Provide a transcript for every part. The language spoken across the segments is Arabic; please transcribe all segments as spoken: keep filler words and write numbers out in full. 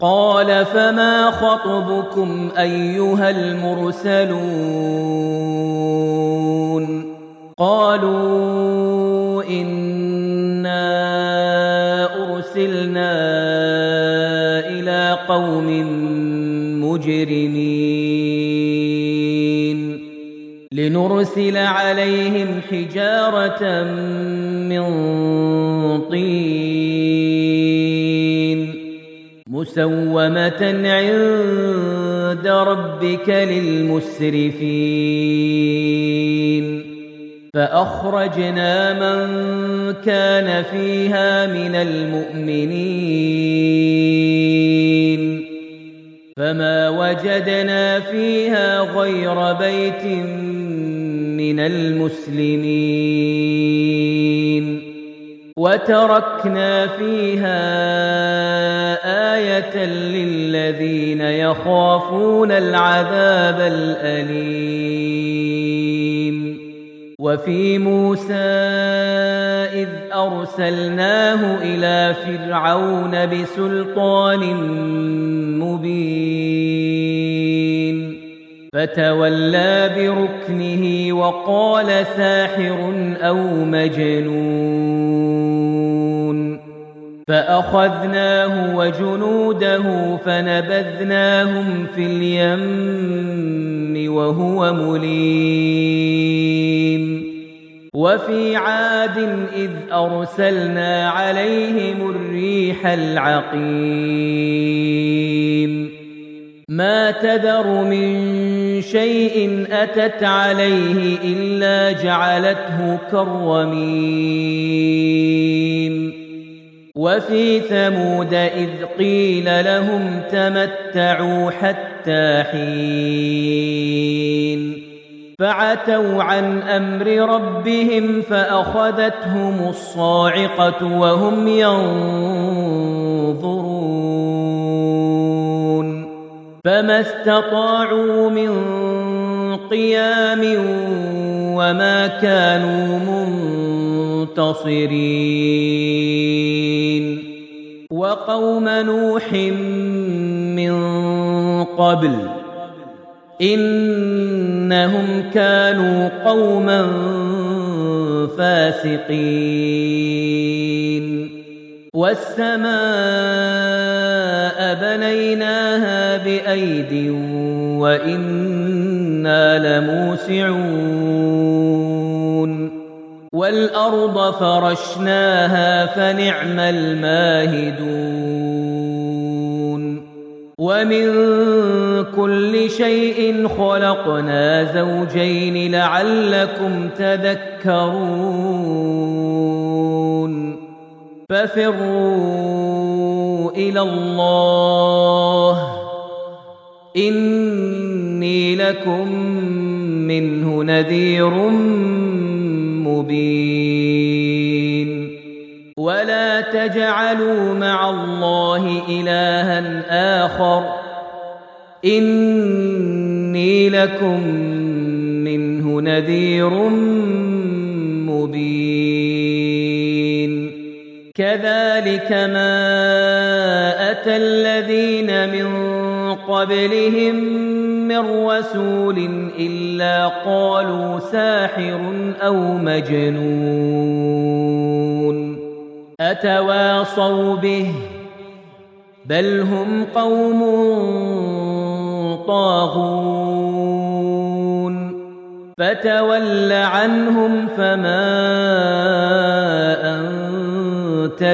قال فما خطبكم أيها المرسلون قالوا إنا أرسلنا إلى قوم مجرمين لنرسل عليهم حجارة من طين مسومة عند ربك للمسرفين فأخرجنا من كان فيها من المؤمنين فما وجدنا فيها غير بيت من المسلمين وتركنا فيها آية للذين يخافون العذاب الأليم وفي موسى إذ أرسلناه إلى فرعون بسلطان مبين فتولى بركنه وقال ساحر أو مجنون فأخذناه وجنوده فنبذناهم في اليم وهو مليم وفي عاد إذ أرسلنا عليهم الريح العقيم ما تذر من شيء أتت عليه إلا جعلته كالرميم وفي ثمود إذ قيل لهم تمتعوا حتى حين فعتوا عن أمر ربهم فأخذتهم الصاعقة وهم ينظرون فما استطاعوا من قيام وما كانوا منتصرين وقوم نوح من قبل إنهم كانوا قوما فاسقين والسماء بنيناها بأيد وإنا لموسعون والأرض فرشناها فنعم الماهدون ومن كل شيء خلقنا زوجين لعلكم تذكرون ففروا إلى الله إني لكم منه نذير مبين ولا تجعلوا مع الله إلها آخر إني لكم منه نذير مبين كذلك ما أتى الذين من قبلهم من رسول إلا قالوا ساحر أو مجنون أتواصوا به بل هم قوم طاغون فتول عنهم فما أنت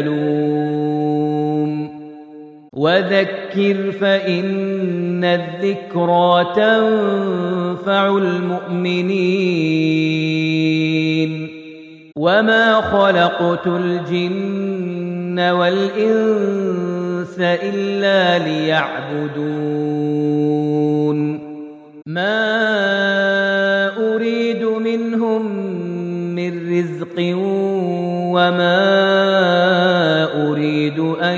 بملوم وذكر فإن الذكرى تنفع المؤمنين وما خلقت الجن والإنس إلا ليعبدون ما أريد منهم من رزق وما أريد أن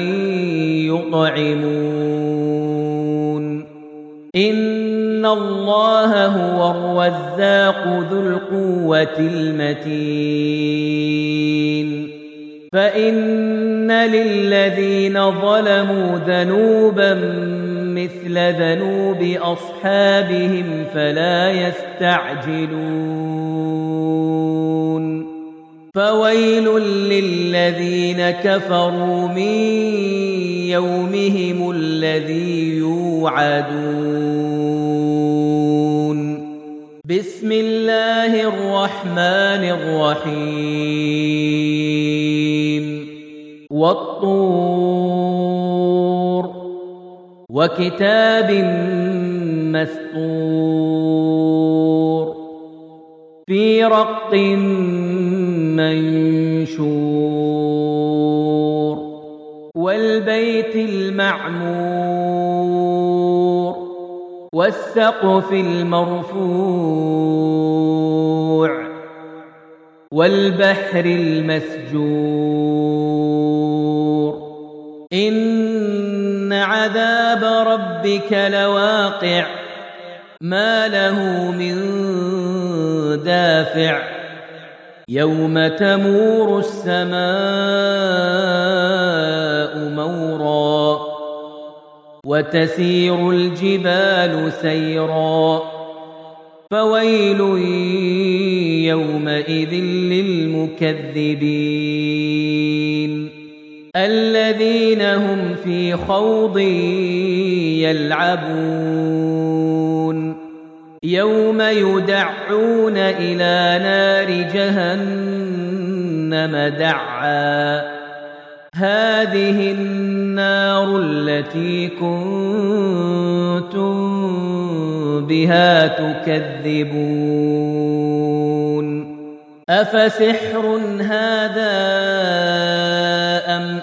يطعمون إن الله هو الرزاق ذو القوة المتين فإن للذين ظلموا ذنوبا مثل ذنوب أصحابهم فلا يستعجلون فويل للذين كفروا من يومهم الذي يوعدون بسم الله الرحمن الرحيم والطور وكتاب مسطور في رق منشور والبيت المعمور والسقف المرفوع والبحر المسجور إن عذاب ربك لواقع ما له من دافع يوم تمور السماء مورا وتسير الجبال سيرا فويل يومئذ للمكذبين الذين هم في خوض يلعبون يوم يدعون إلى نار جهنم دعا هذه النار التي كنتم بها تكذبون أفسحر هذا أم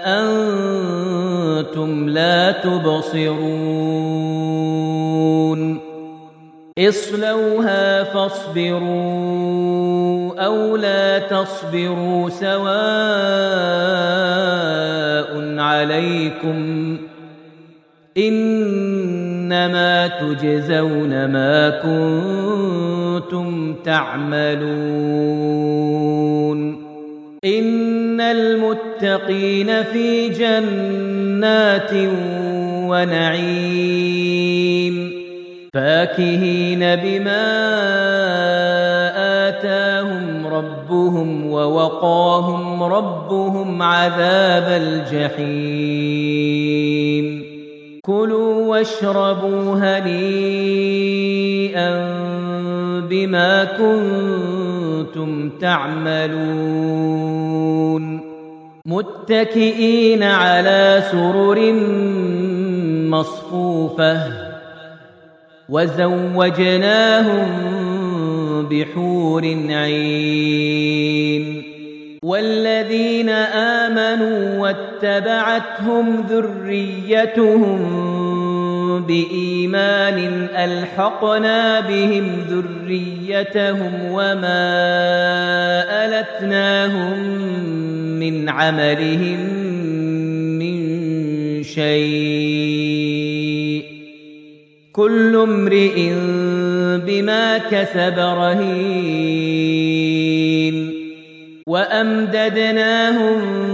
أنتم لا تبصرون اصلوها فاصبروا أو لا تصبروا سواء عليكم إنما تجزون ما كنتم تعملون إن المتقين في جنات ونعيم فاكهين بما آتاهم ربهم ووقاهم ربهم عذاب الجحيم كلوا واشربوا هنيئا بما كنتم تعملون متكئين على سرر مصفوفة وزوجناهم بحور عين والذين آمنوا واتبعتهم ذريتهم بإيمان ألحقنا بهم ذريتهم وما ألتناهم من عملهم من شيء كل امرئ بما كسب رهين وأمددناهم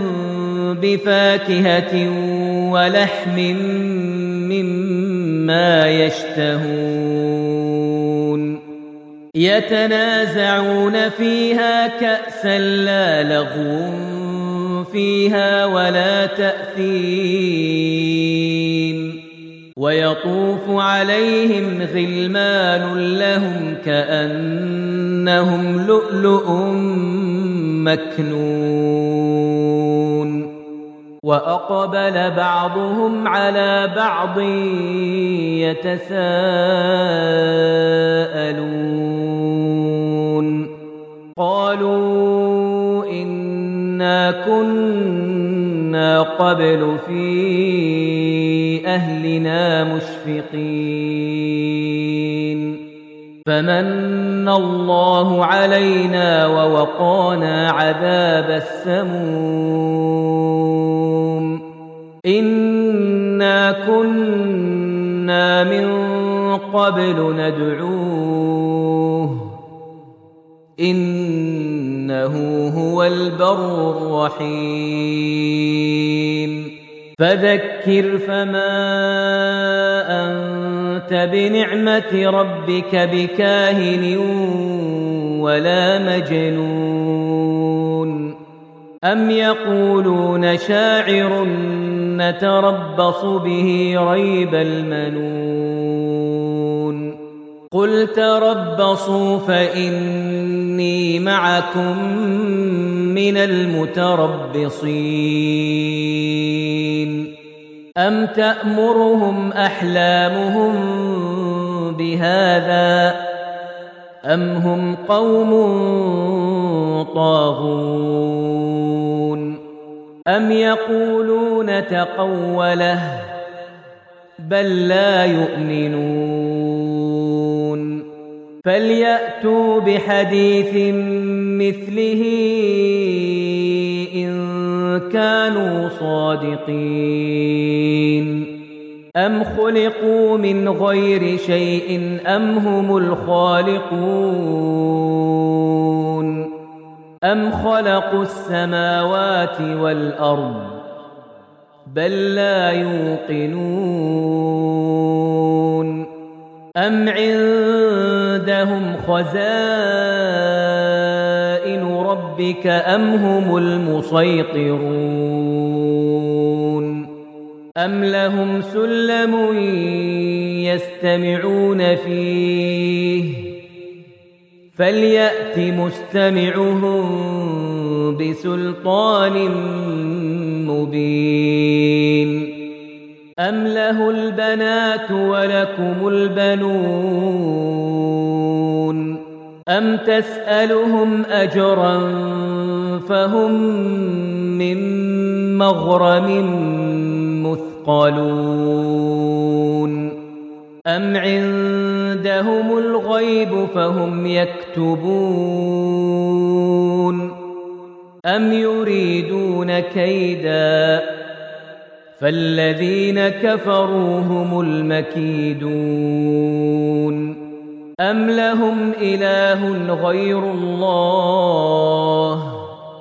بفاكهة ولحم مما يشتهون يتنازعون فيها كأسا لا لغو فيها ولا تأثيم ويطوف عليهم غلمان لهم كأنهم لؤلؤ مكنون وأقبل بعضهم على بعض يتساءلون قالوا إنا كنا قبل في أهلنا مشفقين فمن الله علينا ووقانا عذاب السموم إنا كنا من قبل ندعوه إنه هو البر الرحيم فذكر فما أنت بنعمة ربك بكاهن ولا مجنون أم يقولون شاعر نتربص به ريب المنون قل تربصوا فإني معكم من المتربصين أم تأمرهم أحلامهم بهذا أم هم قوم طاغون أم يقولون تقوله بل لا يؤمنون فليأتوا بحديث مثله إن كانوا صادقين أم خلقوا من غير شيء أم هم الخالقون أم خلقوا السماوات والأرض بل لا يوقنون أم عندهم خزائن ربك أم هم المسيطرون أم لهم سلم يستمعون فيه فليأت مستمعهم بسلطان مبين أم له البنات ولكم البنون أم تسألهم أجرا فهم من مغرم مثقلون أم عندهم الغيب فهم يكتبون أم يريدون كيدا فالذين كفروا هم المكيدون أم لهم إله غير الله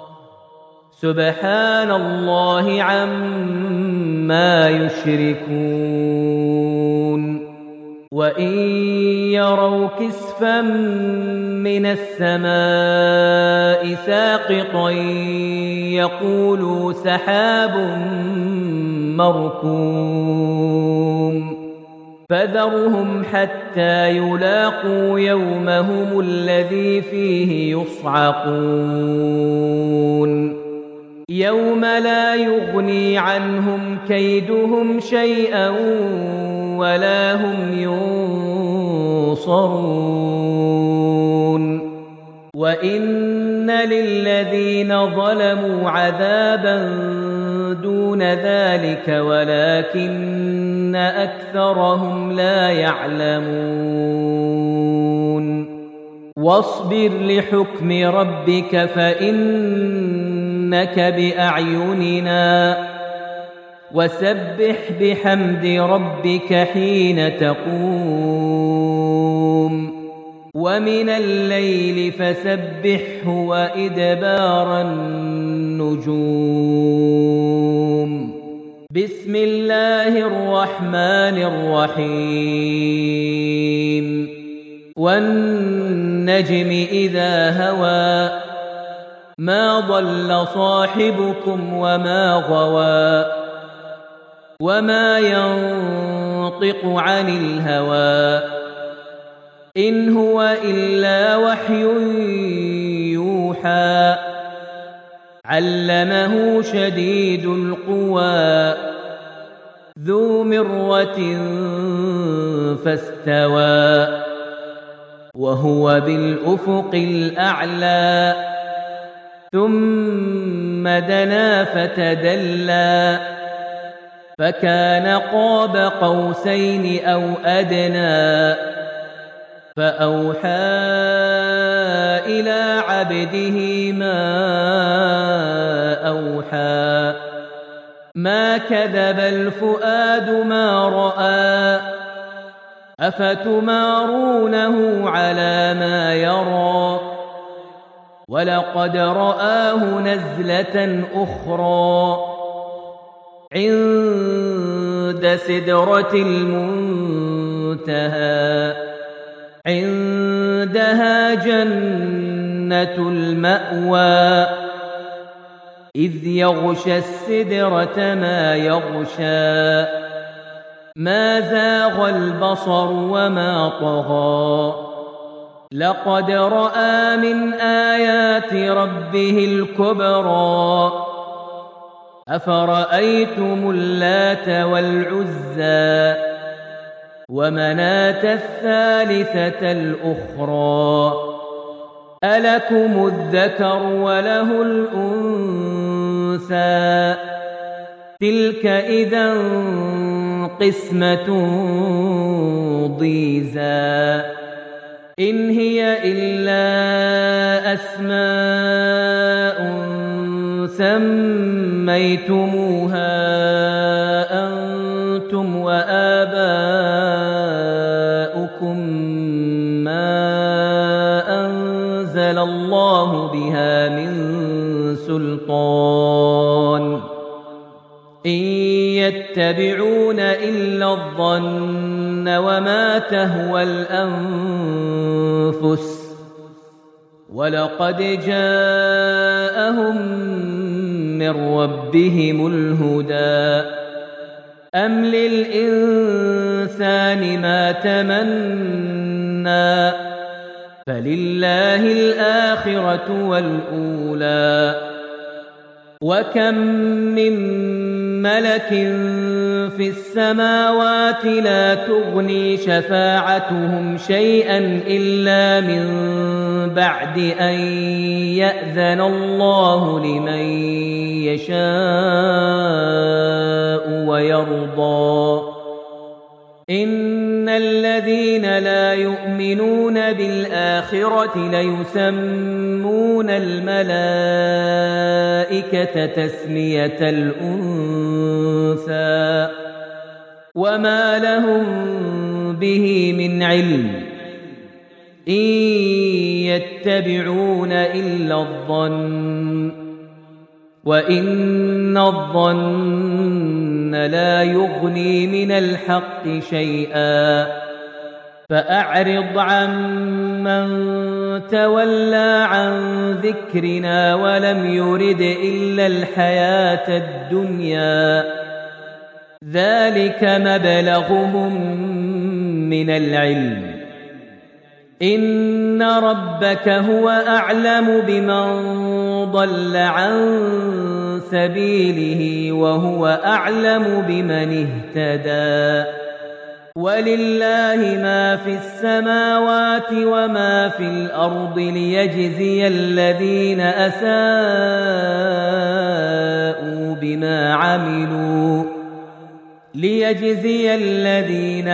سبحان الله عما يشركون وإن يروا كسفا من السماء ساقطا يقولوا سحاب مركوم فذرهم حتى يلاقوا يومهم الذي فيه يصعقون يوم لا يغني عنهم كيدهم شيئا ولا هم ينصرون وإن للذين ظلموا عذابا دون ذلك ولكن أكثرهم لا يعلمون واصبر لحكم ربك فإنك بأعيننا وسبح بحمد ربك حين تقوم ومن الليل فسبحه وإدبار النجوم بسم الله الرحمن الرحيم والنجم إذا هوى ما ضل صاحبكم وما غوى وما ينطق عن الهوى إن هو إلا وحي يوحى علمه شديد القوى ذو مرة فاستوى وهو بالأفق الأعلى ثم دنا فتدلى فكان قاب قوسين أو أدنى فأوحى إلى عبده ما أوحى ما كذب الفؤاد ما رأى أفتمارونه على ما يرى ولقد رآه نزلة أخرى عند سدرة المنتهى عندها جنة المأوى إذ يغشى السدرة ما يغشى ما زاغ البصر وما طغى لقد رأى من آيات ربه الكبرى أفرأيتم اللات والعزى ومناة الثالثة الأخرى ألكم الذكر وله الأنثى تلك إذا قسمة ضيزى إن هي إلا أسماء سميتموها أنتم وآباؤكم ما أنزل الله بها من سلطان إن يتبعون إلا الظن وما تهوى الأنفس ولقد جاءهم من ربهم الهدى أم للإنسان ما تمنى فلله الآخرة والأولى وكم من ملك في السماوات لا تغني شفاعتهم شيئا إلا من بعد أن يأذن الله لمن يشاء ويرضى إن الذين لا يؤمنون بالآخرة ليسمون الملائكة تسمية الأنثى وما لهم به من علم إن يتبعون إلا الظن وإن الظن لا يغني من الحق شيئا فأعرض عمن تولى عن ذكرنا ولم يرد إلا الحياة الدنيا ذلك مبلغهم من العلم إن ربك هو أعلم بمن ضل عن سبيله وهو أعلم بمن اهتدى ولله ما في السماوات وما في الأرض ليجزي الذين أساءوا بما عملوا ليجزي الذين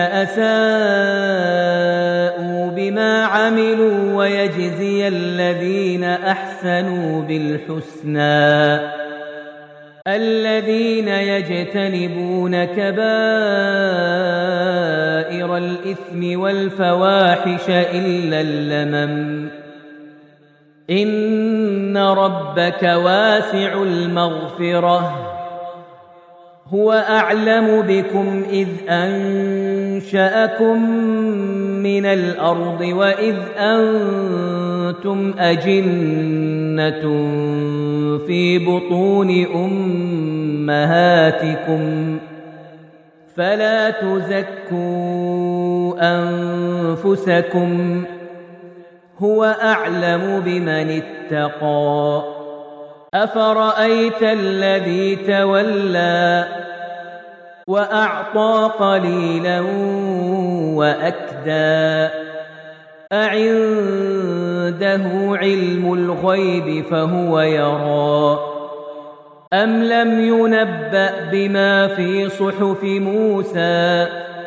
أساءوا بما عملوا ويجزي الذين أحسنوا بالحسنى الذين يجتنبون كبائر الإثم والفواحش إلا اللمم إن ربك واسع المغفرة هو أعلم بكم إذ أنشأكم من الأرض وإذ أنتم أجنة في بطون أمهاتكم فلا تزكوا أنفسكم هو أعلم بمن اتقى أفرأيت الذي تولى وأعطى قليلا وأكدى أعنده علم الغيب فهو يرى أم لم ينبأ بما في صحف موسى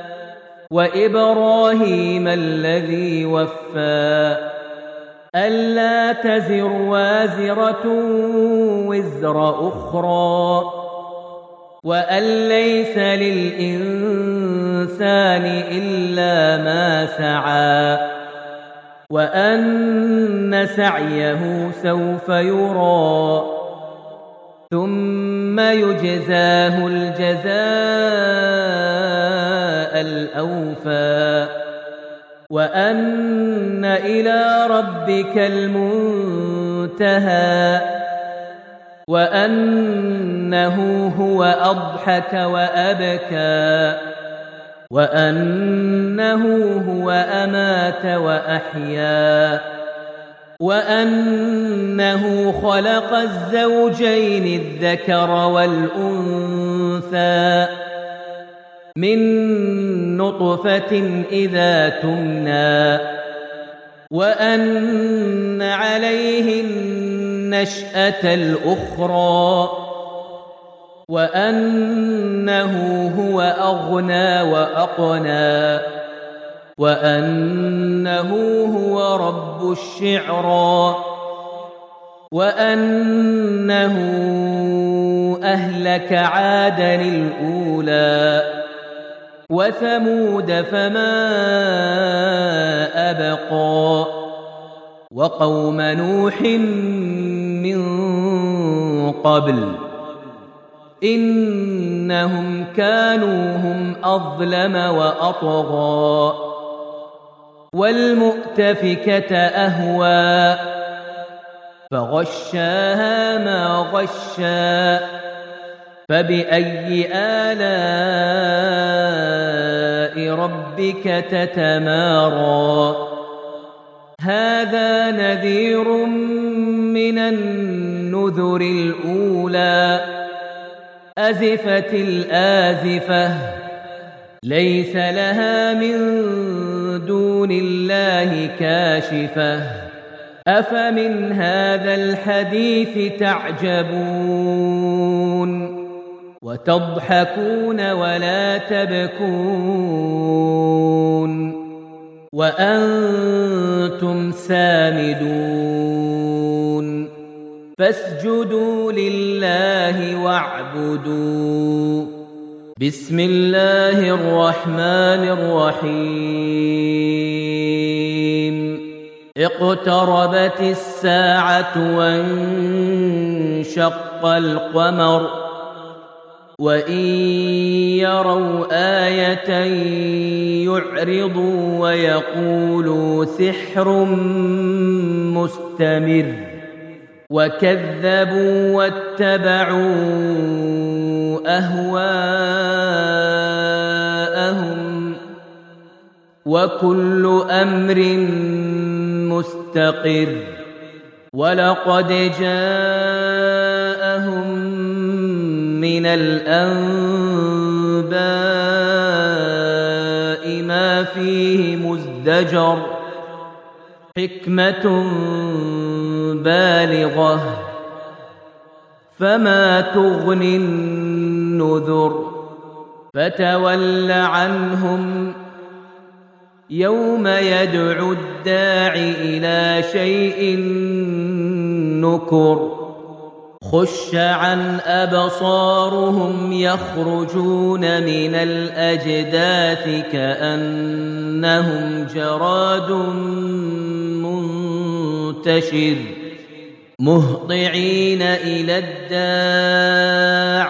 وإبراهيم الذي وفى ألا تزر وازرة وزر أخرى وأن ليس للإنسان إلا ما سعى وأن سعيه سوف يرى ثم يجزاه الجزاء الأوفى وأن إلى ربك المنتهى وأنه هو أضحك وأبكى وأنه هو أمات وأحيا وأنه خلق الزوجين الذكر والأنثى من نطفة إذا تمنى وأن عليه النشأة الأخرى وأنه هو أغنى وأقنى وأنه هو رب الشعرى وأنه أهلك عادا الأولى وثمود فما أبقى وقوم نوح من قبل إنهم كانوا هم أظلم وأطغى والمؤتفكة أهوى فغشاها ما غشا فبأي آلاء ربك تتمارى هذا نذير من النذر الأولى أزفت الآزفة ليس لها من دون الله كاشفة أفمن هذا الحديث تعجبون وتضحكون ولا تبكون وأنتم سامدون فاسجدوا لله واعبدوا بسم الله الرحمن الرحيم اقتربت الساعة وانشق القمر وإن يروا آية يعرضوا ويقولوا سحر مستمر وكذبوا واتبعوا أهواءهم وكل أمر مستقر ولقد جاءهم من الأنباء ما فيه مزدجر حكمة بالغة فما تغني النذر فتول عنهم يوم يدعو الداع إلى شيء نكر خش عن أبصارهم يخرجون من الأجداث كأنهم جراد منتشر مهطعين إلى الداع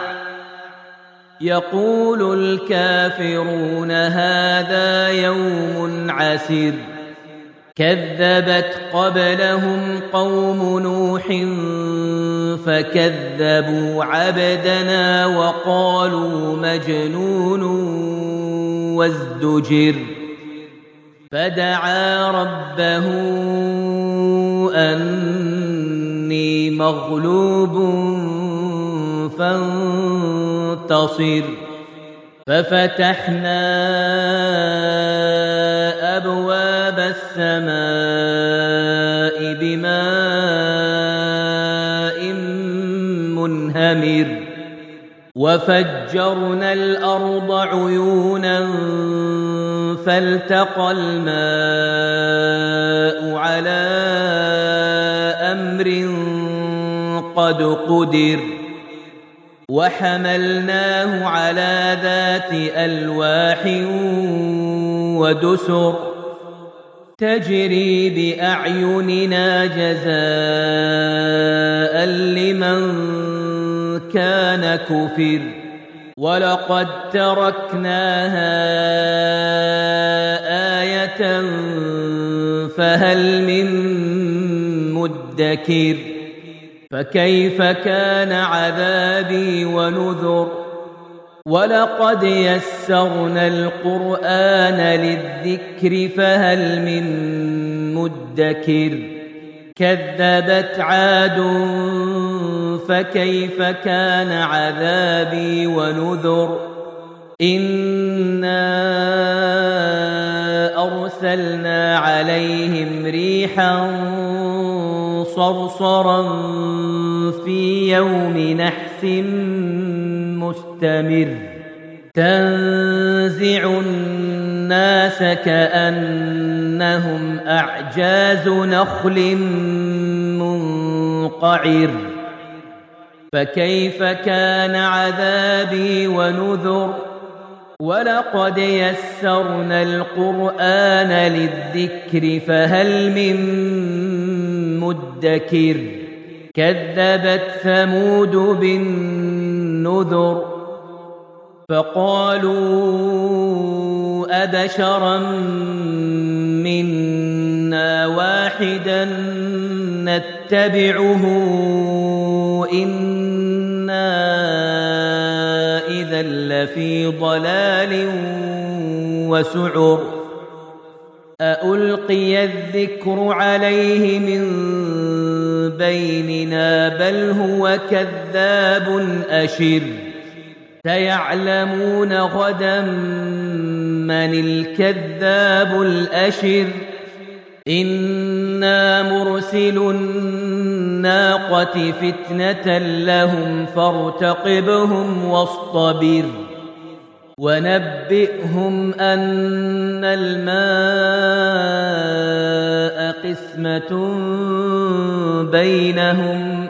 يقول الكافرون هذا يوم عسر كذبت قبلهم قوم نوح فكذبوا عبدنا وقالوا مجنون وازدجر فدعا ربه أني مغلوب فانتصر ففتحنا أبواب السماء بماء منهمر وفجرنا الأرض عيونا فالتقى الماء على أمر قد قدر وحملناه على ذات ألواح ودسر تجري بأعيننا جزاء لمن كان كفر ولقد تركناها آية فهل من مدكر فكيف كان عذابي ونذر ولقد يسرنا القرآن للذكر فهل من مدكر كذبت عاد فكيف كان عذابي ونذر إنا أرسلنا عليهم ريحا صرصرا في يوم نحس مستمر تنزع الناس كأنهم أعجاز نخل منقعر فكيف كان عذابي ونذر ولقد يسرنا القرآن للذكر فهل من مدكر كذبت ثمود بالنذر فقالوا أبشرا منا واحدا نتبعه إنا إذا لفي ضلال وسعر أألقي الذكر عليه من بيننا بل هو كذاب أشر سيعلمون غدا من الكذاب الأشر إنا مرسل الناقة فتنة لهم فارتقبهم واصطبر ونبئهم أن الماء قسمة بينهم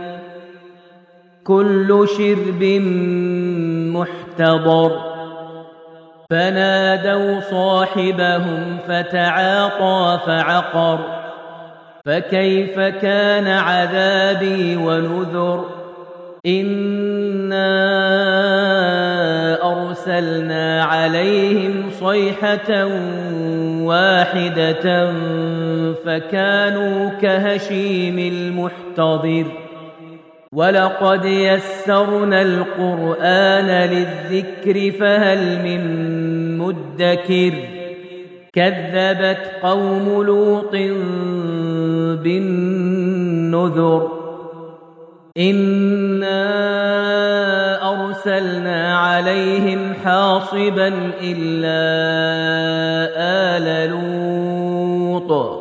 كل شرب محتضر فنادوا صاحبهم فتعاطى فعقر فكيف كان عذابي ونذر إنا أرسلنا عليهم صيحة واحدة فكانوا كهشيم المحتضر ولقد يسرنا القرآن للذكر فهل من مدكر كذبت قوم لوط بالنذر إنا أرسلنا عليهم حاصبا إلا آل لوط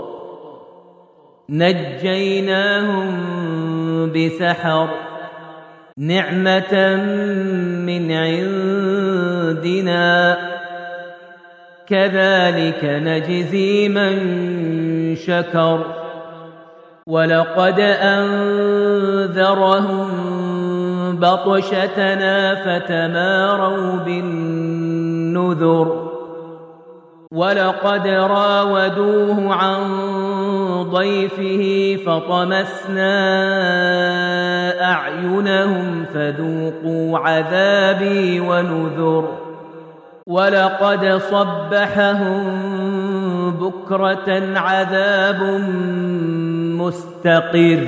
نجيناهم بسحر نعمة من عندنا كذلك نجزي من شكر ولقد أنذرهم بطشتنا فتماروا بالنذر ولقد راودوه عن ضيفه فطمسنا أعينهم فذوقوا عذابي ونذر ولقد صبحهم بكرة عذاب مستقر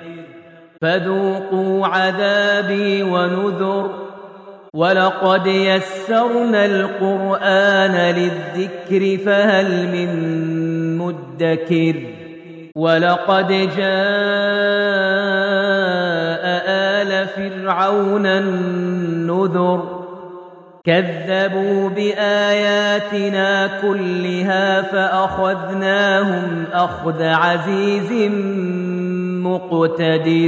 فذوقوا عذابي ونذر ولقد يسرنا القرآن للذكر فهل من مدكر ولقد جاء آل فرعون النذر كذبوا بآياتنا كلها فأخذناهم أخذ عزيز مقتدر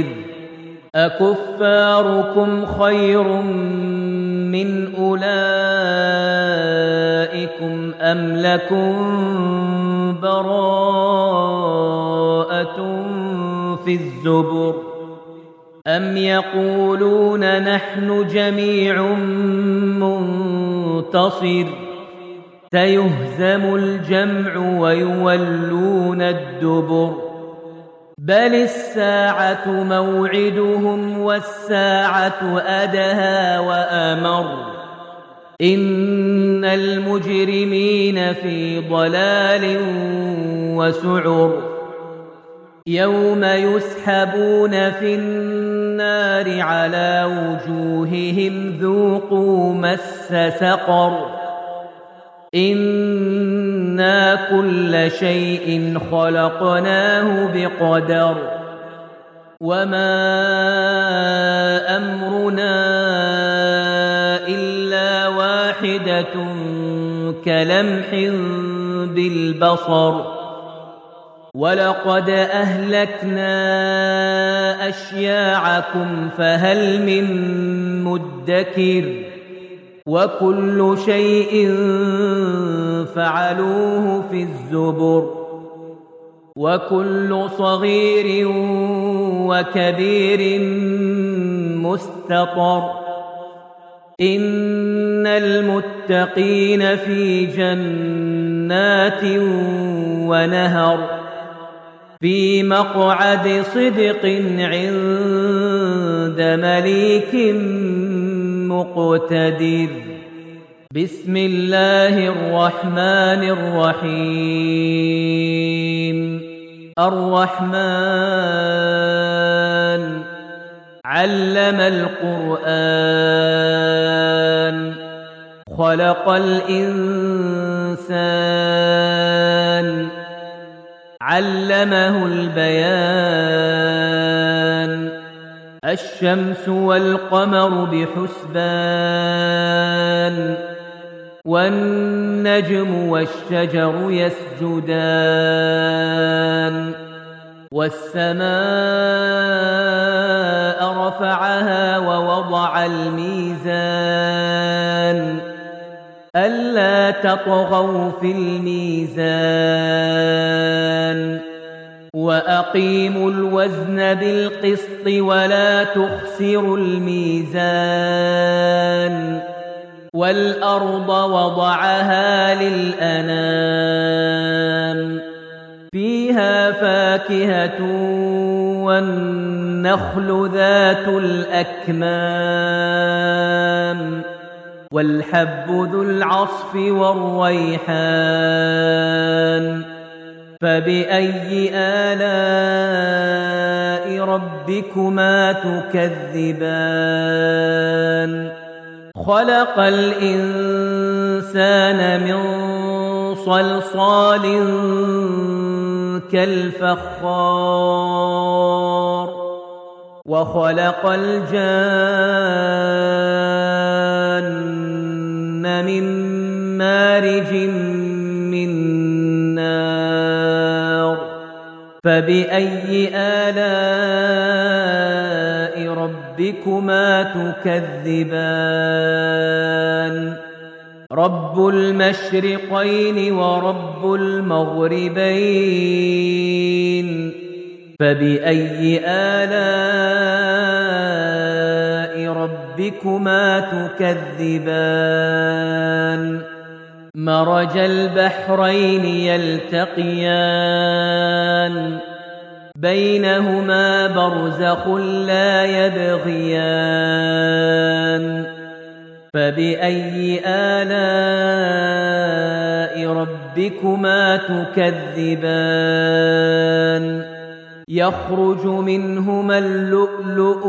أكفاركم خير من أولئكم أم لكم براءة في الزبر أم يقولون نحن جميع منتصر سيهزم الجمع ويولون الدبر بل الساعة موعدهم والساعة أدهى وأمر إن المجرمين في ضلال وسعر يوم يسحبون في النار على وجوههم ذوقوا مس سقر إنا كل شيء خلقناه بقدر وما أمرنا إلا واحدة كلمح بالبصر ولقد أهلكنا أشياعكم فهل من مدكر وكل شيء فعلوه في الزبر وكل صغير وكبير مستطر إن المتقين في جنات ونهر في مقعد صدق عند مليك مقتدر بسم الله الرحمن الرحيم الرحمن علم القرآن خلق الإنسان علمه البيان الشمس والقمر بحسبان والنجم والشجر يسجدان والسماء رفعها ووضع الميزان ألا تطغوا في الميزان وأقيموا الوزن بالقسط ولا تخسروا الميزان والأرض وضعها للأنام فيها فاكهة والنخل ذات الأكمام والحب ذو العصف والريحان فبأي آلاء ربكما تكذبان خلق الإنسان من صلصال كالفخار وخلق الجان من مارج من نار فبأي آلاء ربكما تكذبان رب المشرقين ورب المغربين فبأي آلاء ربكما تكذبان مرج البحرين يلتقيان بينهما برزخ لا يبغيان فبأي آلاء ربكما تكذبان يخرج منهما اللؤلؤ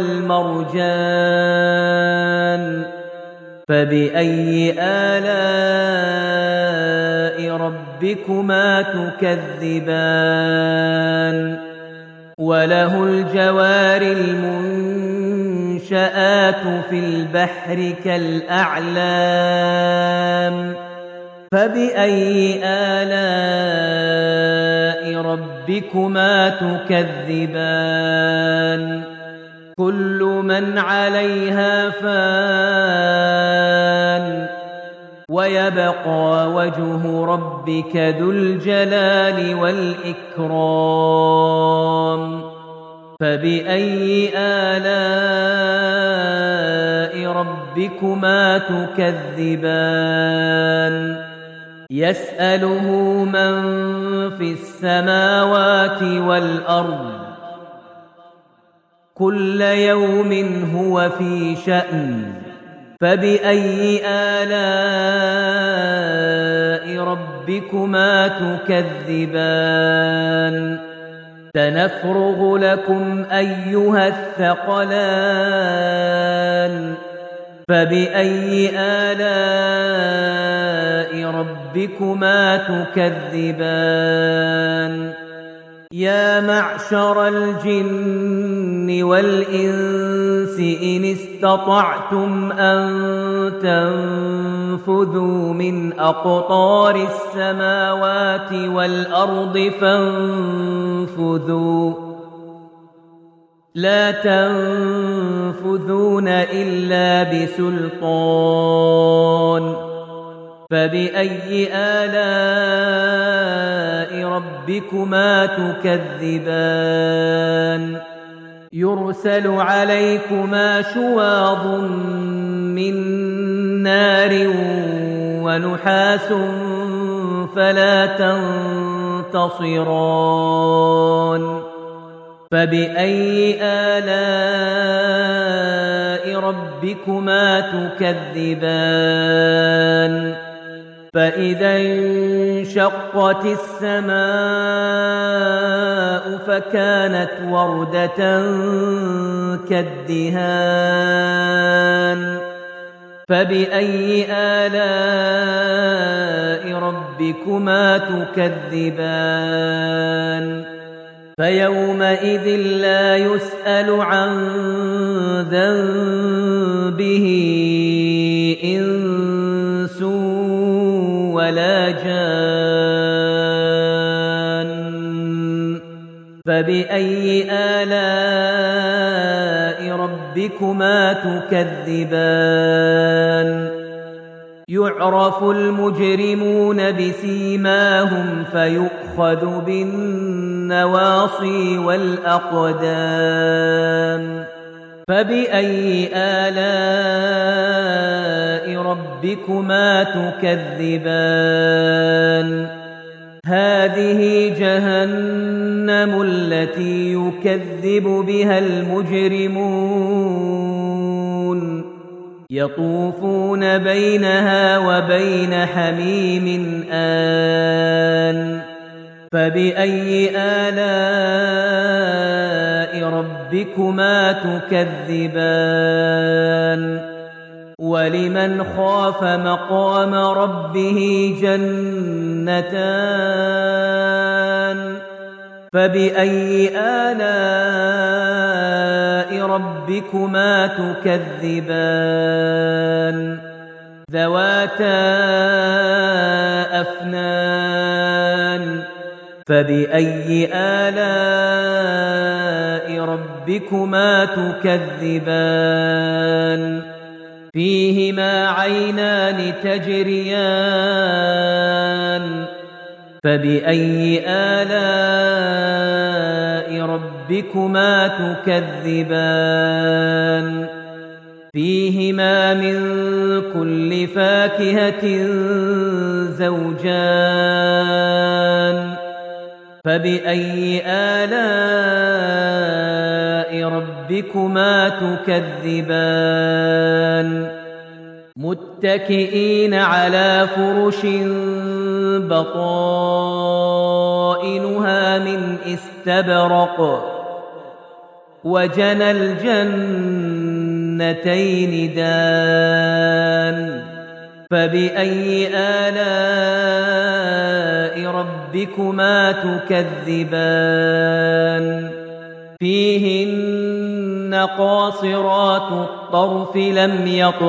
والمرجان فبأي آلاء ربكما تكذبان وله الجوار المنشآت في البحر كالأعلام فبأي آلاء ربكما تكذبان كل من عليها فان ويبقى وجه ربك ذو الجلال والإكرام فبأي آلاء ربكما تكذبان يسأله من في السماوات والأرض كل يوم هو في شأن فبأي آلاء ربكما تكذبان سنفرغ لكم أيها الثقلان فبأي آلاء ربكما تكذبان يا معشر الجن والإنس إن استطعتم أن تنفذوا من أقطار السماوات والأرض فانفذوا لا تنفذون إلا بسلطان فبأي آلاء ربكما تكذبان يرسل عليكما شواظ من نار ونحاس فلا تنتصران فبأي آلاء ربكما تكذبان فإذا انشقت السماء فكانت وردة كالدهان فبأي آلاء ربكما تكذبان فيومئذ لا يسأل عن ذنبه إنس ولا جان فبأي آلاء ربكما تكذبان يعرف المجرمون بسيماهم فيؤخذ بالنواصي والأقدام فبأي آلاء ربكما تكذبان هذه جهنم التي يكذب بها المجرمون يطوفون بينها وبين حميم آن فبأي آلاء ربكما تكذبان ولمن خاف مقام ربه جنتان فبأي آلاء ربكما تكذبان ذواتا أفنان فبأي آلاء ربكما تكذبان فيهما عينان تجريان فبأي آلاء ربكما تكذبان فيهما من كل فاكهة زوجان فبأي آلاء ربكما تكذبان متكئين على فرش بطائنها من استبرق وجنى الجنتين دان فبأي آلاء ربكما تكذبان فيهن قاصرات الطرف لم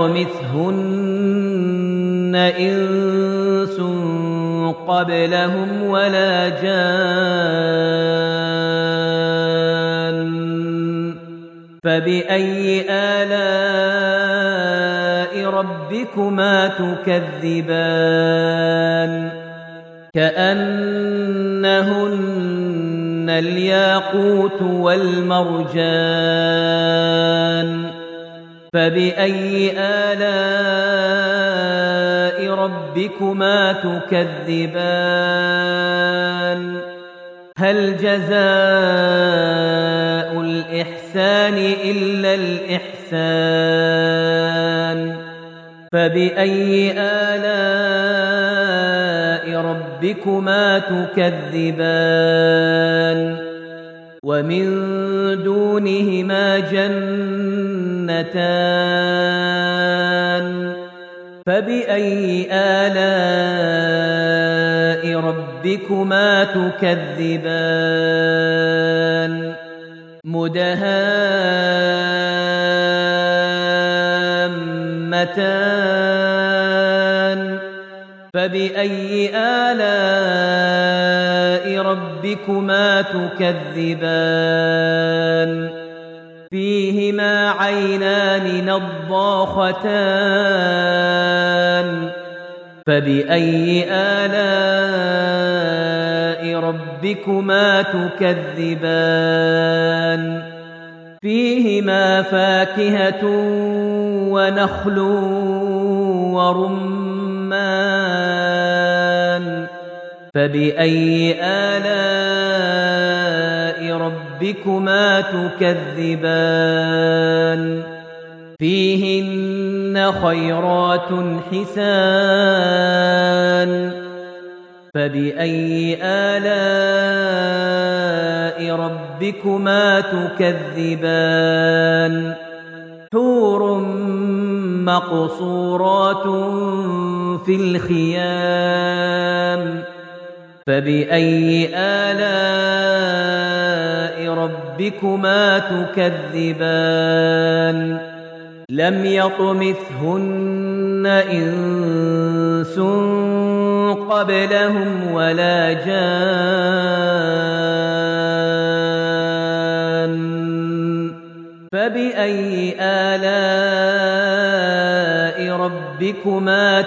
يطمثهن إنس قبلهم ولا جان فبأي آلاء ربكما تكذبان كأنهن الياقوت والمرجان فبأي آلاء ربكما تكذبان هل جزاء الإحسان إلا الإحسان فبأي آلاء ربكما تكذبان ومن دونهما جنتان فبأي آلاء ربكما تكذبان مدهامتان فبأي آلاء ربكما تكذبان فيهما عينان نضاختان فبأي آلاء ربكما تكذبان فيهما فاكهة ونخل ورمان فبأي آلاء ربكما تكذبان فيهن خيرات حسان فبأي آلاء ربكما تكذبان حور مقصورات في الخيام فبأي آلاء ربكما تكذبان لم يطمثهن إنس قبلهم ولا جان فبأي آلاء ربكما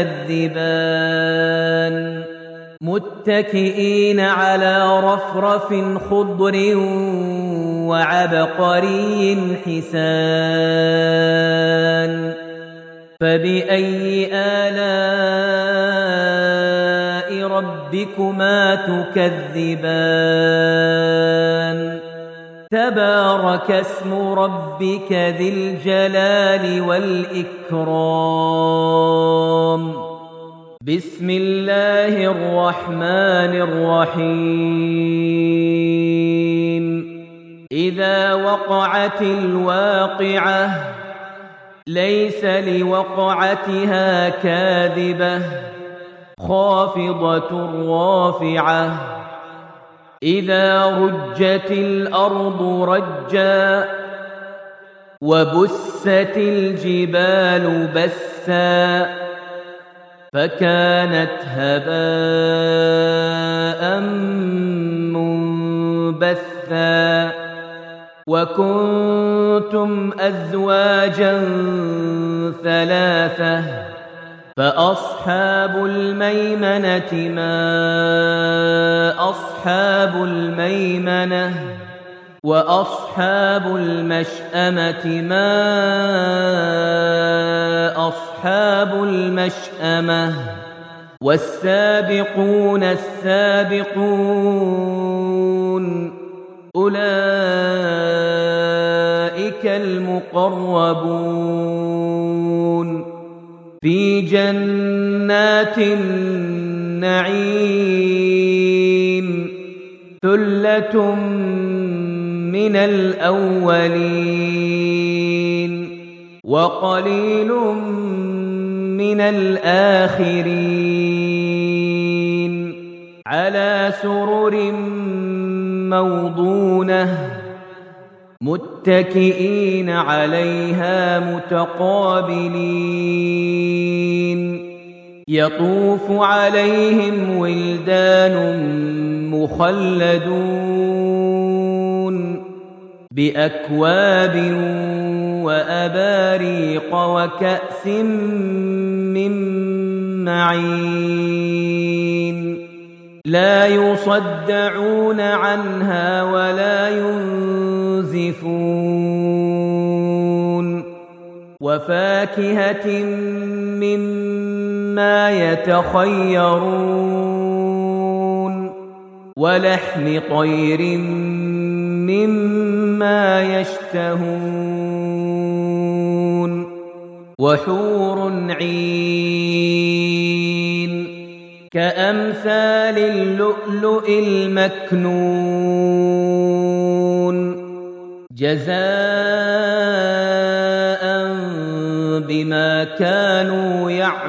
تكذبان متكئين على رفرف خضر وعبقري حسان فبأي آلاء ربكما تكذبان تبارك اسم ربك ذي الجلال والإكرام بسم الله الرحمن الرحيم إذا وقعت الواقعة ليس لوقعتها كاذبة خافضة رافعة إذا رجت الأرض رجا وبست الجبال بسا فكانت هباء منبثا وكنتم أزواجا ثلاثة فأصحاب الميمنة ما أصحاب الميمنة وأصحاب المشأمة ما أصحاب المشأمة والسابقون السابقون أولئك المقربون في جنات النعيم ثلة من الأولين وقليل من الآخرين على سرر موضونة متكئين عليها متقابلين يطوف عليهم ولدان مخلدون بأكواب وأباريق وكأس من معين لا يصدعون عنها ولا ينزفون. ينزفون. وفاكهة مما رزقناهم ينزفون. وفاكهة مما رزقناهم ينزفون. وفاكهة مما رزقناهم ينزفون. وفاكهة مما رزقناهم ينزفون. وفاكهة مما رزقناهم ينزفون. وفاكهة مما رزقناهم ينزفون. وفاكهة مما يتخيرون ولحم طير مما يشتهون وحور عين كأمثال اللؤلؤ المكنون جزاء بما كانوا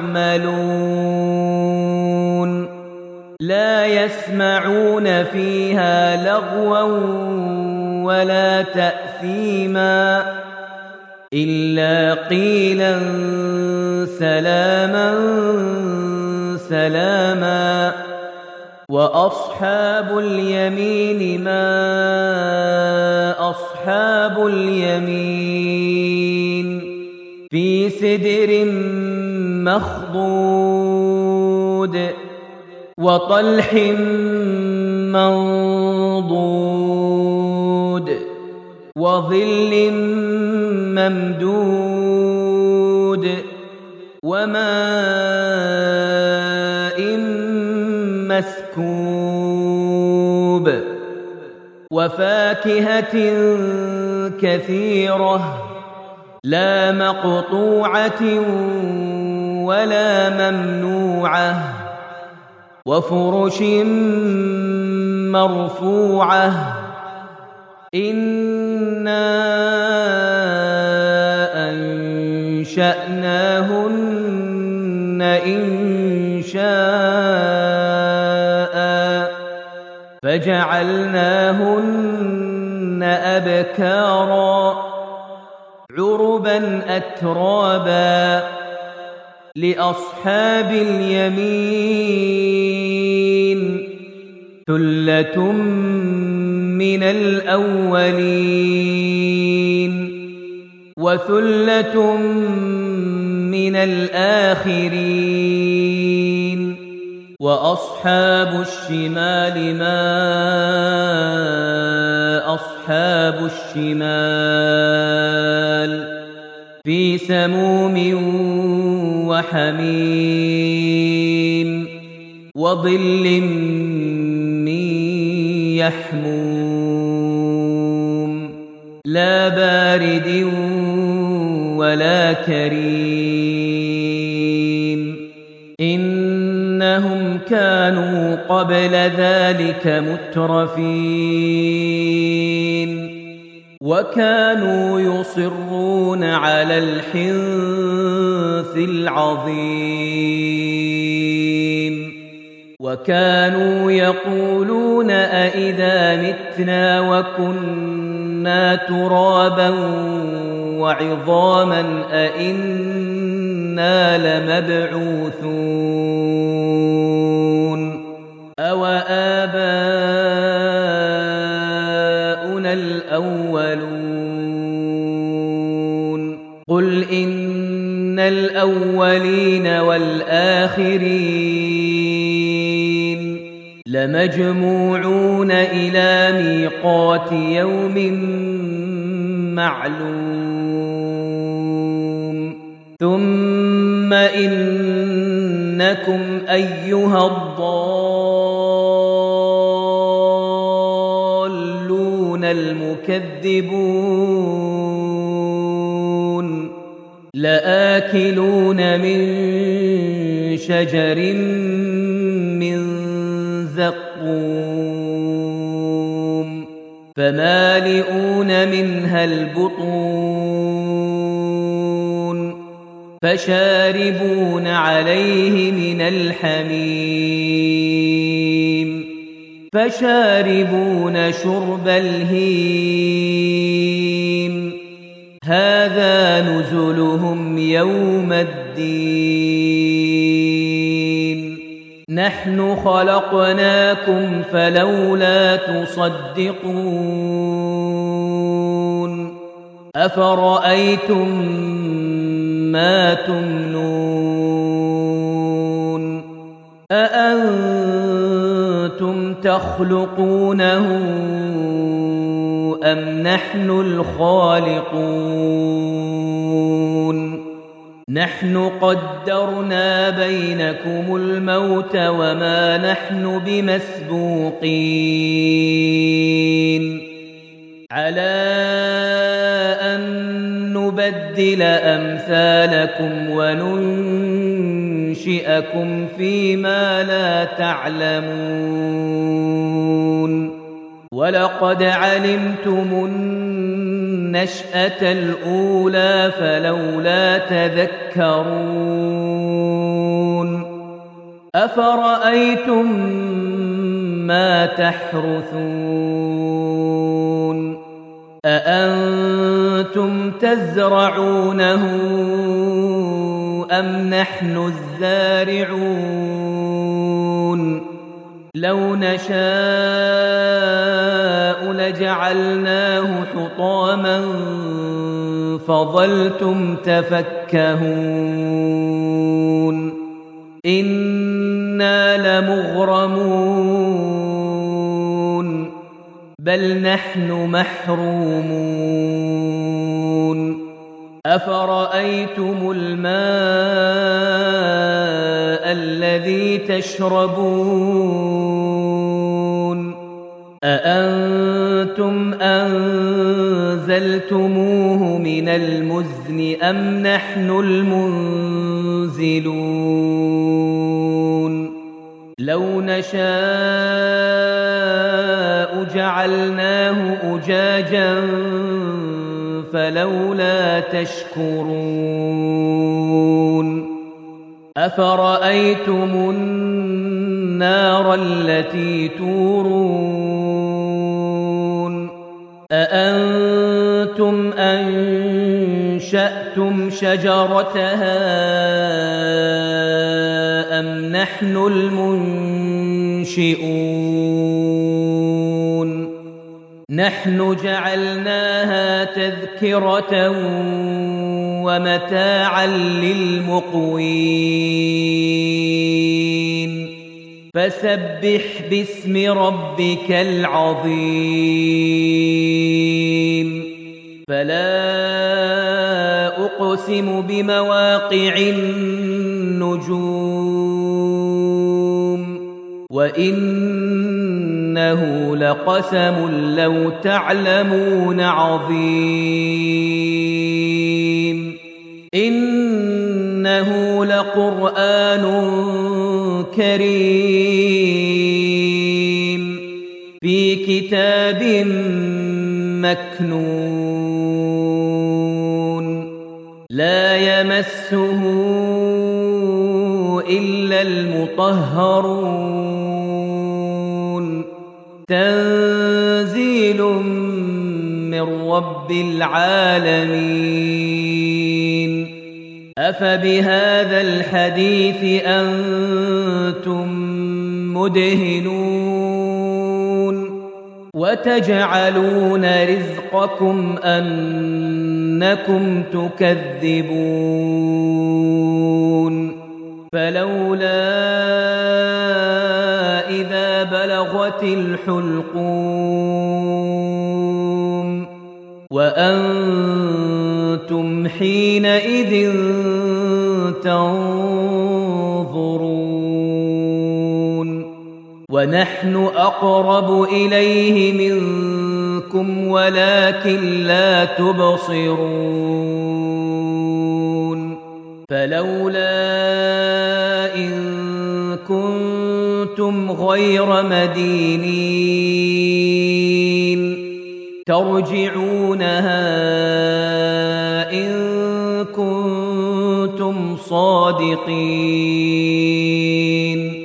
يعملون لا يسمعون فيها لغوا ولا تأثيما إلا قيلا سلاما سلاما وأصحاب اليمين ما أصحاب اليمين في سدر مخضود وطلح منضود وظل ممدود وماء مسكوب وفاكهة كثيرة لا مقطوعة ولا ممنوعة وفرش مرفوعة إنا أنشأناهن إنشاء فجعلناهن أبكارا عربا أترابا لأصحاب اليمين ثلة من الأولين وثلة من الآخرين وأصحاب الشمال ما أصحاب الشمال في سموم وحميم وظل من يحموم لا بارد ولا كريم إنهم كانوا قبل ذلك مترفين وكانوا يصرون على الحنث العظيم وكانوا يقولون أئذا متنا وكنا ترابا وعظاما أئنا لمبعوثون أو آباؤنا الأولون قل إن الأولين والآخرين لمجموعون إلى ميقات يوم معلوم ثم إنكم أيها الضالون المكذبون لآكلون من شجر من زقوم فمالئون منها البطون فشاربون عليه من الحميم فشاربون شرب الهيم هذا نزلهم يوم الدين نحن خلقناكم فلولا تصدقون أفرأيتم ما تمنون أأنتم تخلقونه أم نحن الخالقون نحن قدرنا بينكم الموت وما نحن بمسبوقين على أن نبدل أمثالكم وننشئكم فيما لا تعلمون ولقد علمتم النشأة الأولى فلولا تذكرون أفرأيتم ما تحرثون أأنتم تزرعونه أم نحن الزارعون لو نشاء لجعلناه حطاما فظلتم تفكهون إنا لمغرمون بل نحن محرومون أفرأيتم الماء الذي تشربون أأنتم أنزلتموه من المزن أم نحن المنزلون لو نشاء جعلناه أجاجا فلولا تشكرون أفرأيتم النار التي تورون أأنتم أنشأتم شجرتها أم نحن المنشئون نحن جعلناها تذكرة ومتاعا للمقوين فسبح باسم ربك العظيم فلا أقسم بمواقع النجوم وإنه لقسم لو تعلمون عظيم إنه لقرآن كريم في كتاب مكنون لا يمسه إلا المطهرون تنزيل من رب العالمين أفبهذا الحديث أنتم مدهنون وتجعلون رزقكم أنكم تكذبون فلولا إذا بلغت الحلقوم وأنتم حينئذ تنظرون ونحن أقرب إليه منكم ولكن لا تبصرون فلولا إن كنتم غير مدينين ترجعونها إن كنتم صادقين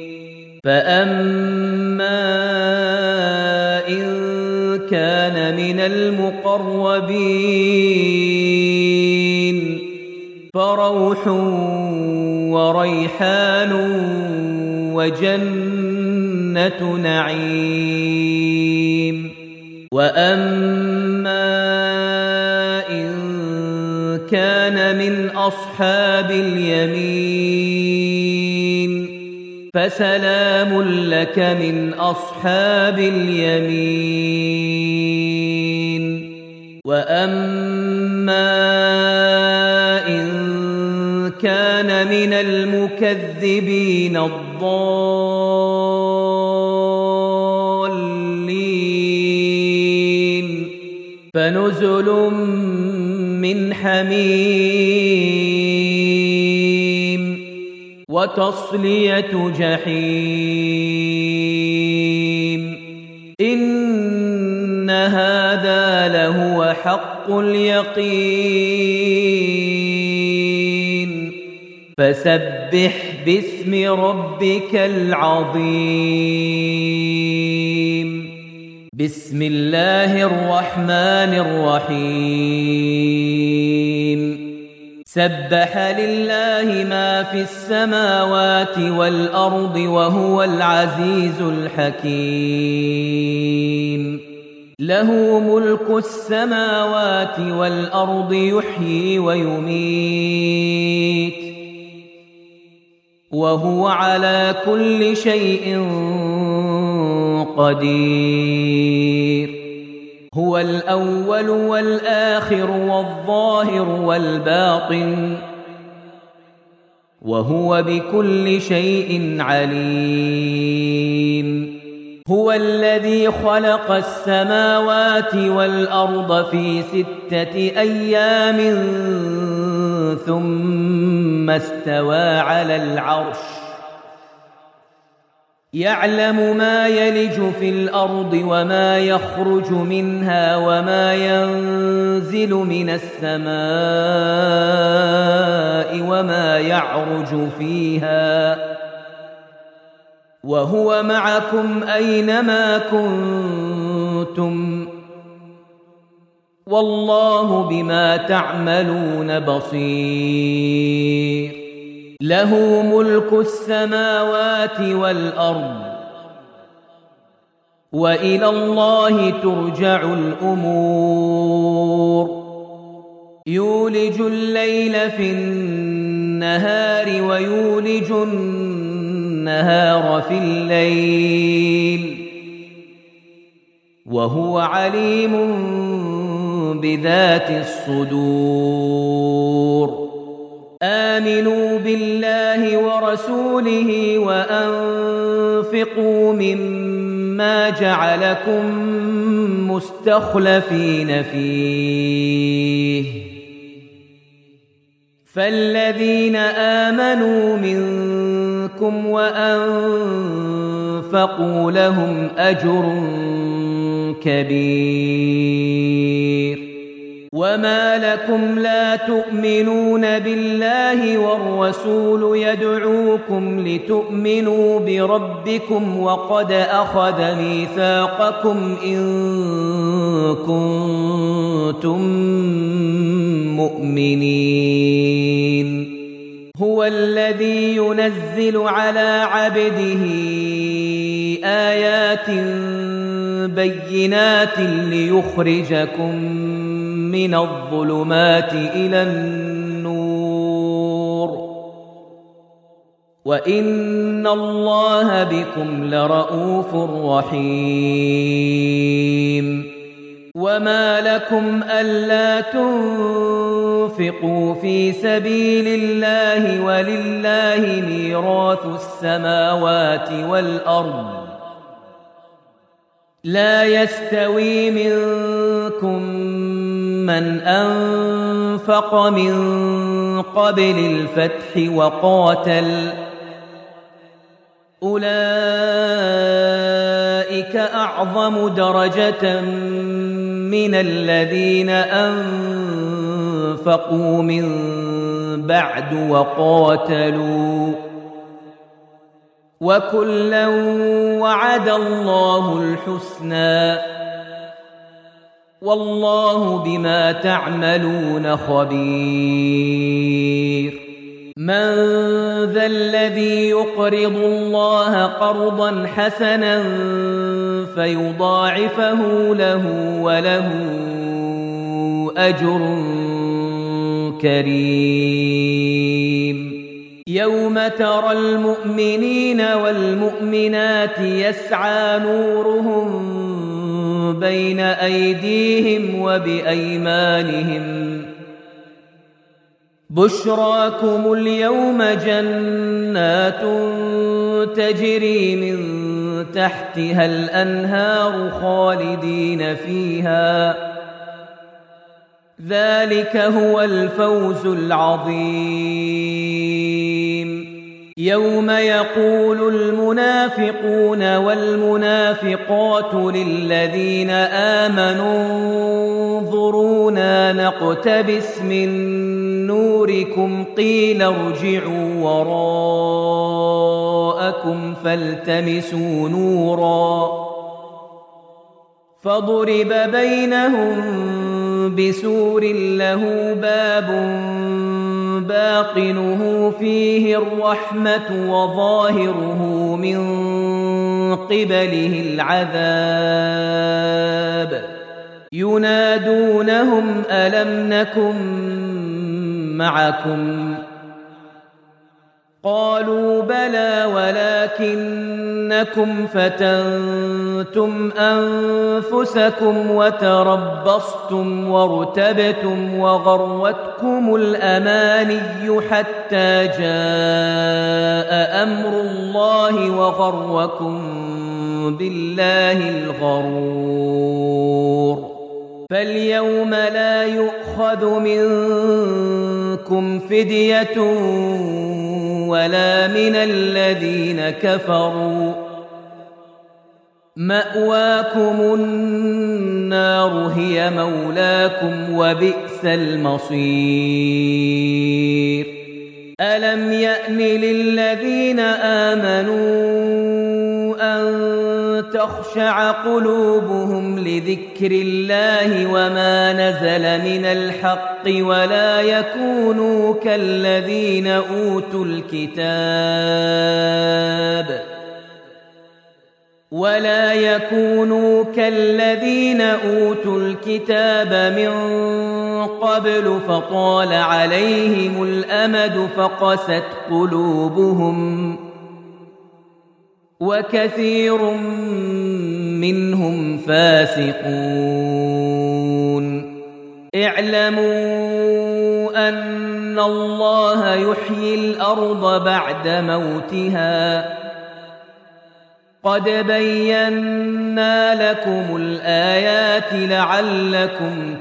فأما إن كان من المقربين فروح وريحان وجنة نعيم وأما إن كان من أصحاب اليمين فسلام لك من أصحاب اليمين وأما إن المكذبين الضالين فنزل من حميم وتصلية جحيم إن هذا لهو حق اليقين فسبح باسم ربك العظيم بسم الله الرحمن الرحيم سبح لله ما في السماوات والأرض وهو العزيز الحكيم له ملك السماوات والأرض يحيي ويميت وهو على كل شيء قدير هو الأول والآخر والظاهر والباطن وهو بكل شيء عليم هو الذي خلق السماوات والأرض في ستة أيام ثم استوى على العرش يعلم ما يلج في الأرض وما يخرج منها وما ينزل من السماء وما يعرج فيها وهو معكم أينما كنتم والله بما تعملون بصير له ملك السماوات والأرض وإلى الله ترجع الأمور يولج الليل في النهار ويولج النهار في الليل وهو عليم بذات الصدور آمنوا بالله ورسوله وأنفقوا مما جعلكم مستخلفين فيه فالذين آمنوا منكم وأنفقوا لهم أجر كبير وما لكم لا تؤمنون بالله والرسول يدعوكم لتؤمنوا بربكم وقد أخذ ميثاقكم إن كنتم مؤمنين هو الذي ينزل على عبده آيات بينات ليخرجكم من الظلمات إلى النور وإن الله بكم لرءوف رحيم وما لكم ألا تنفقوا في سبيل الله ولله ميراث السماوات والأرض لا يستوي منكم من أنفق من قبل الفتح وقاتل أولئك أعظم درجة من الذين أنفقوا من بعد وقاتلوا وكلا وعد الله الحسنى والله بما تعملون خبير من ذا الذي يقرض الله قرضا حسنا فيضاعفه له وله أجر كريم يوم ترى المؤمنين والمؤمنات يسعى نورهم بين أيديهم وبأيمانهم بشراكم اليوم جنات تجري من تحتها الأنهار خالدين فيها ذلك هو الفوز العظيم يوم يقول المنافقون والمنافقات للذين آمنوا انظرونا نقتبس من نوركم قيل ارجعوا وراءكم فالتمسوا نورا فضرب بينهم بسور له باب باطنه فيه الرحمة وظاهره من قبله العذاب ينادونهم ألم نكن معكم قالوا بلى ولكنكم فتنتم أنفسكم وتربصتم وارتبتم وغرتكم الأماني حتى جاء أمر الله وغركم بالله الغرور فاليوم لا يؤخذ منكم فدية ولا من الذين كفروا مأواكم النار هي مولاكم وبئس المصير ألم يأن للذين آمنوا أن تخشع قلوبهم لذكر الله وما نزل من الحق ولا يكونوا كالذين أوتوا الكتاب ولا يكونوا كالذين أوتوا الكتاب من قبل فطال عليهم الأمد فقست قلوبهم وكثير منهم فاسقون اعلموا أن الله يحيي الأرض بعد موتها قد بينا لكم الآيات لعلكم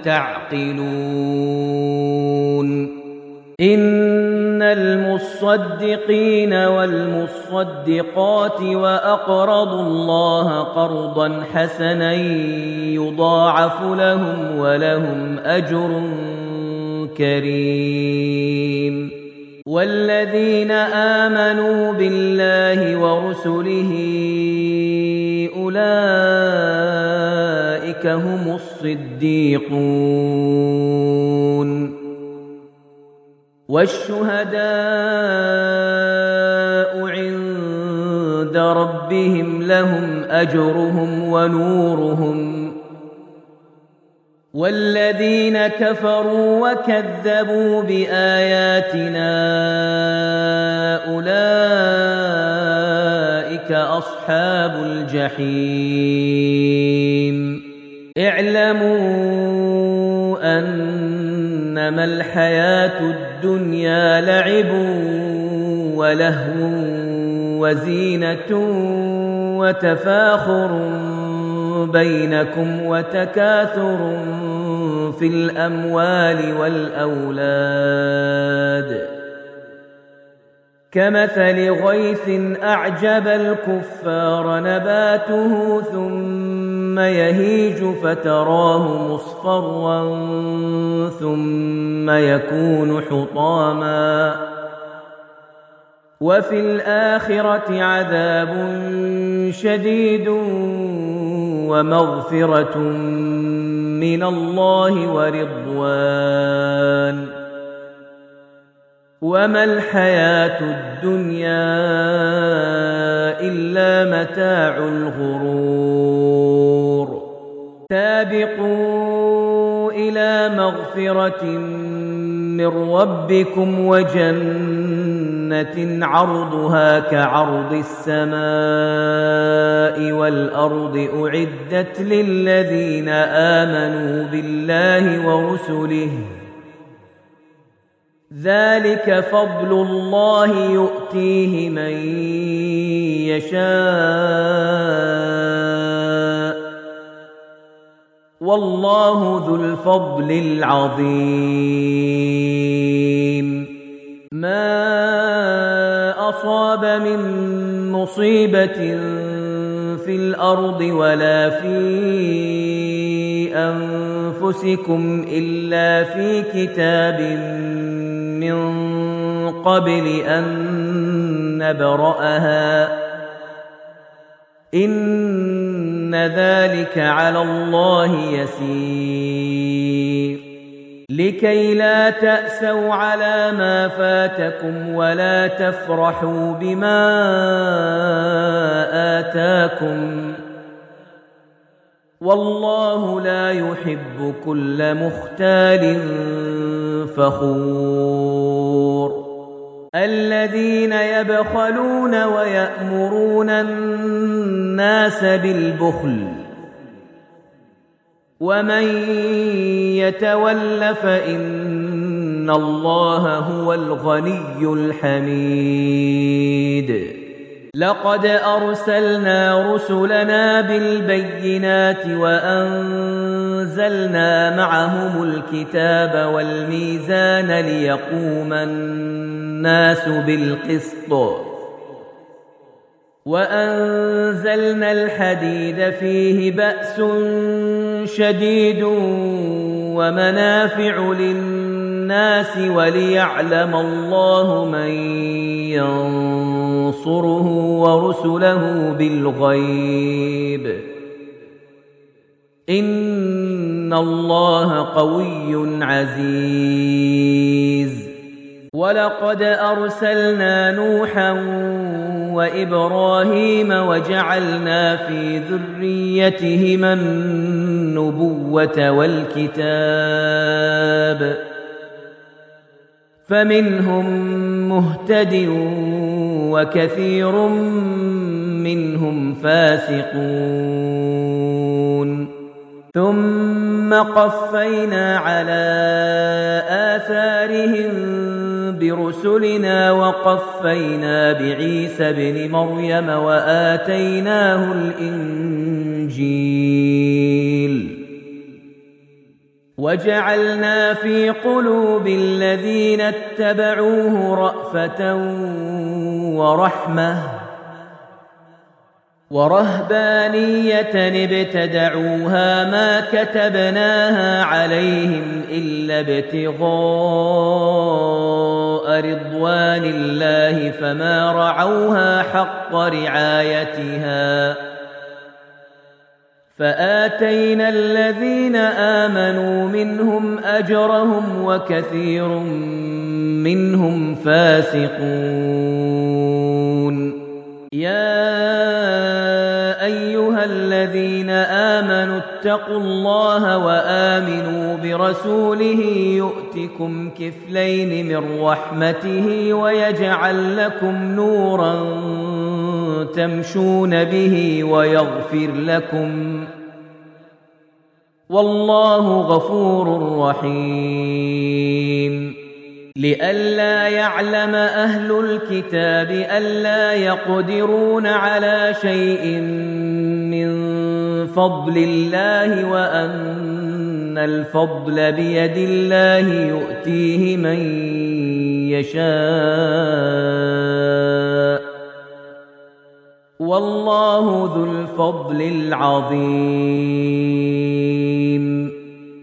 تعقلون إن المصدقين والمصدقات وأقرضوا الله قرضا حسنا يضاعف لهم ولهم أجر كريم والذين آمنوا بالله ورسله أولئك هم الصديقون والشهداء عند ربهم لهم أجرهم ونورهم والذين كفروا وكذبوا بآياتنا أولئك أصحاب الجحيم اعلموا أنما الحياة الدنيا لعب ولهو وزينة وتفاخر بينكم وتكاثر في الأموال والأولاد كمثل غيث أعجب الكفار نباته ثم يهيج فتراه مصفرا ثم يكون حطاما وفي الآخرة عذاب شديد ومغفرة من الله ورضوان وما الحياة الدنيا إلا متاع الغرور سابقوا إلى مغفرة من ربكم وجنة عرضها كعرض السماء والأرض أعدت للذين آمنوا بالله ورسله ذلك فضل الله يؤتيه من يشاء والله ذو الفضل العظيم ما أصاب من مصيبة في الأرض ولا في أنفسكم إلا في كتاب من قبل أن نبرأها إن ذلك على الله يسير لكي لا تأسوا على ما فاتكم ولا تفرحوا بما آتاكم والله لا يحب كل مختال فخور الذين يبخلون ويأمرون الناس بالبخل ومن يتول فإن الله هو الغني الحميد لقد أرسلنا رسلنا بالبينات وأنزلنا معهم الكتاب والميزان ليقوم الناس بالقسط وأنزلنا الحديد فيه بأس شديد ومنافع للناس وليعلم الله من ينصره ورسله بالغيب إن الله قوي عزيز ولقد أرسلنا نوحا وإبراهيم وجعلنا في ذريتهما النبوة والكتاب فمنهم مهتد وكثير منهم فاسقون ثم قفينا على آثارهم برسلنا وقفينا بعيسى ابن مريم وآتيناه الإنجيل وجعلنا في قلوب الذين اتبعوه رأفة ورحمة ورهبانية ابتدعوها ما كتبناها عليهم إلا ابتغاء رضوان الله فما رعوها حق رعايتها فآتينا الذين آمنوا منهم أجرهم وكثير منهم فاسقون يا أيها الذين آمنوا اتقوا الله وآمنوا برسوله يؤتكم كفلين من رحمته ويجعل لكم نورا تمشون به ويغفر لكم والله غفور رحيم لئلا يعلم أهل الكتاب ألا يقدرون على شيء من فضل الله وأن الفضل بيد الله يؤتيه من يشاء والله ذو الفضل العظيم